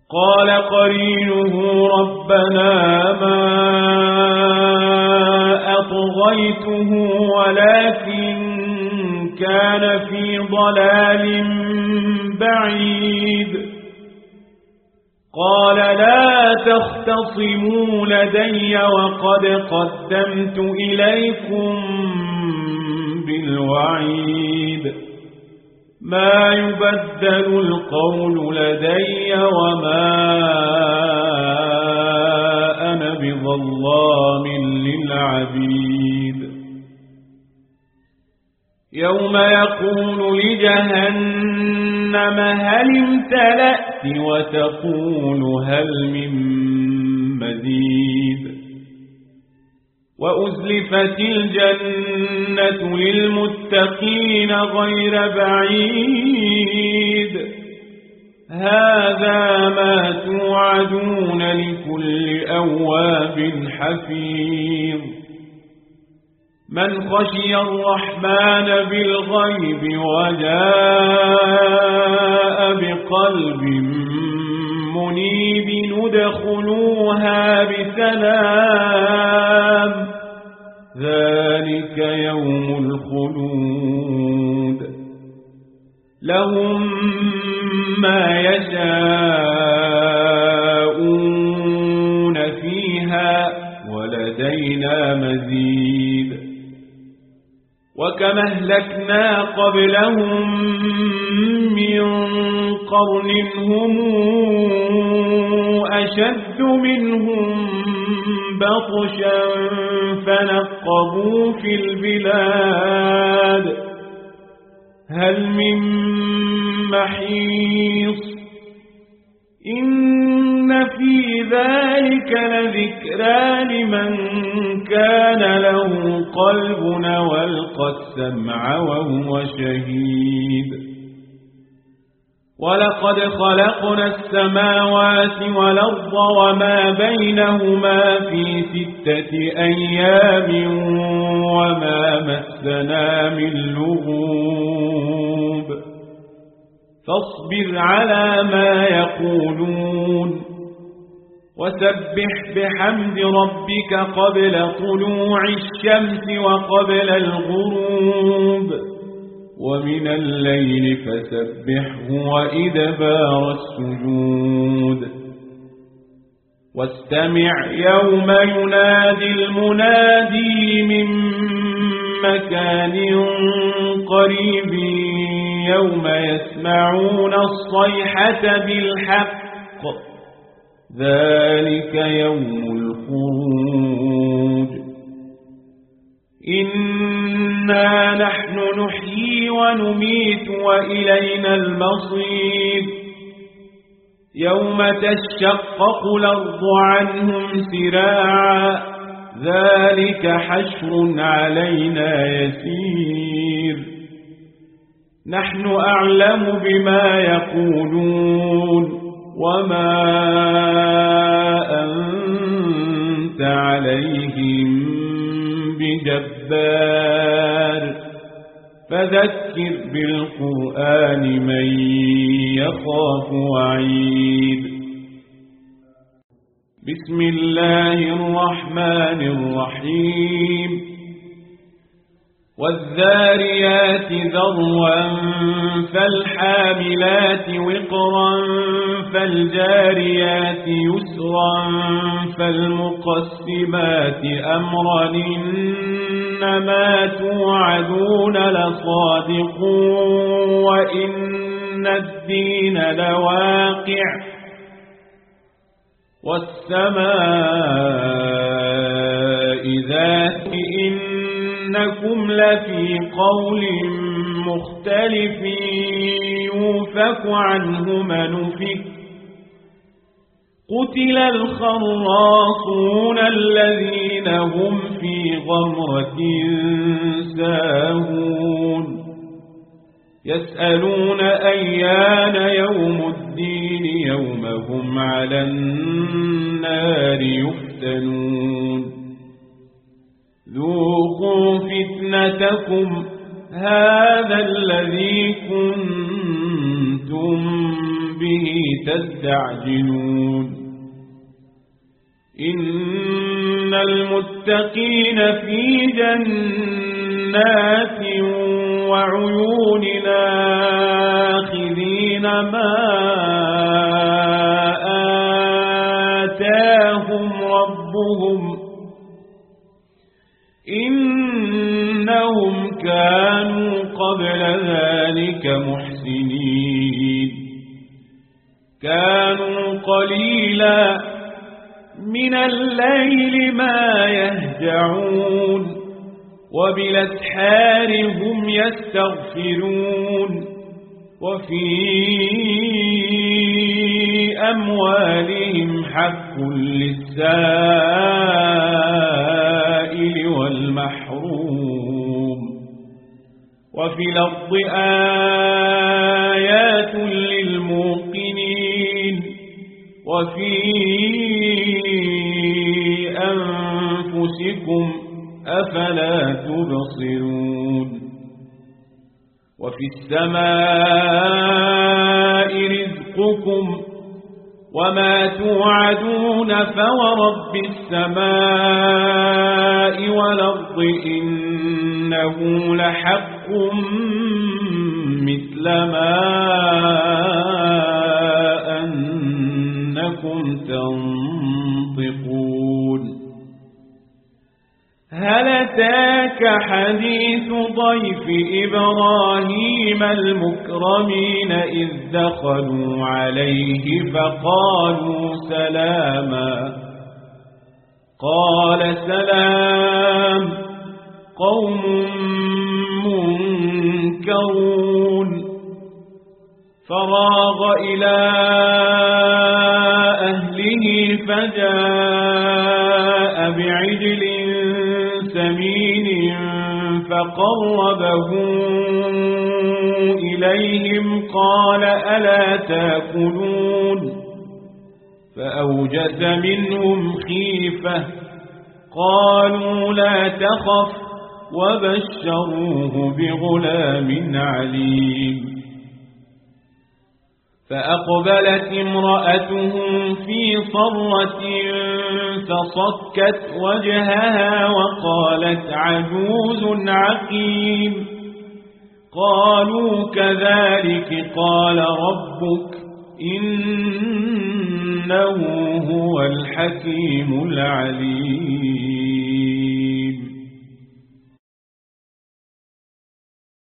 قال قرينه ربنا ما أطغيته ولكن كان في ضلال بعيد. قال لا تختصموا لدي وقد قدمت إليكم بالوعيد. ما يبدل القول لدي وما أنا بظلام للعبيد. يوم يقول لجهنم هل امتلأت وتقول هل من مزيد. وأزلفت الجنة للمتقين غير بعيد. هذا ما توعدون لكل أواب حفيظ. من خشي الرحمن بالغيب وجاء بقلب منيب ندخلوها بسلام. ذلك يوم الخلود. لهم ما يشاءون فيها ولدينا مزيد. وكم أهلكنا قبلهم من قرن هم أشد منهم بطشا فنقبوا في البلاد هل من محيص. إن في ذلك لذكرى لمن كان له قلب والقى السمع وهو شهيد. ولقد خلقنا السماوات والأرض وما بينهما في 6 أيام وما مسنا من لغوب. فاصبر على ما يقولون وسبح بحمد ربك قبل طلوع الشمس وقبل الغروب ومن الليل فسبحه وإدبار السجود. واستمع يوم ينادي المنادي من مكان قريب يوم يسمعون الصيحة بالحق. ذلك يوم الخروج. إنا نحن نحيي ونميت وإلينا المصير. يوم تشقق الأرض عنهم سراعا. ذلك حشر علينا يسير. نحن أعلم بما يقولون وما أنت عليهم بجبار. فذكر بالقرآن من يخاف وعيد. بسم الله الرحمن الرحيم. والذاريات ذروا فالحاملات وقرا فالجاريات يسرا فالمقسمات أمرا إنما توعدون لصادق وإن الدين لواقع. والسماء ذات إنكم لفي قول مختلف يوفك عنه من أفك. قتل الخراصون الذين هم في غمرة ساهون. يسألون أيان يوم الدين يوم هم على النار يفتنون. ذوقوا فتنتكم هذا الذي كنتم به تستعجلون إن المتقين في جنات وعيون آخذين ما آتاهم ربهم إنهم كانوا قبل ذلك محسنين كانوا قليلا من الليل ما يهجعون وبالأسحار هم يستغفرون وفي أموالهم حق للسائل والمحروم وفي الأرض آيات للموقنين وفي أنفسكم أفلا تبصرون وفي السماء رزقكم وما توعدون فورب السماء والأرض إنه لحق مثل ما أنكم تنطقون هل أتاك حديث ضيف إبراهيم المكرمين إذ دخلوا عليه فقالوا سلاما قال سلام قوم منكرون فراغ إلى أهله فجاء بعجل سمين فقربه إليهم قال ألا تأكلون فأوجس منهم خيفة قالوا لا تخف وبشروه بغلام عليم فأقبلت امرأته في صرة فصكت وجهها وقالت عجوز عقيم قالوا كذلك قال ربك إنه هو الحكيم العليم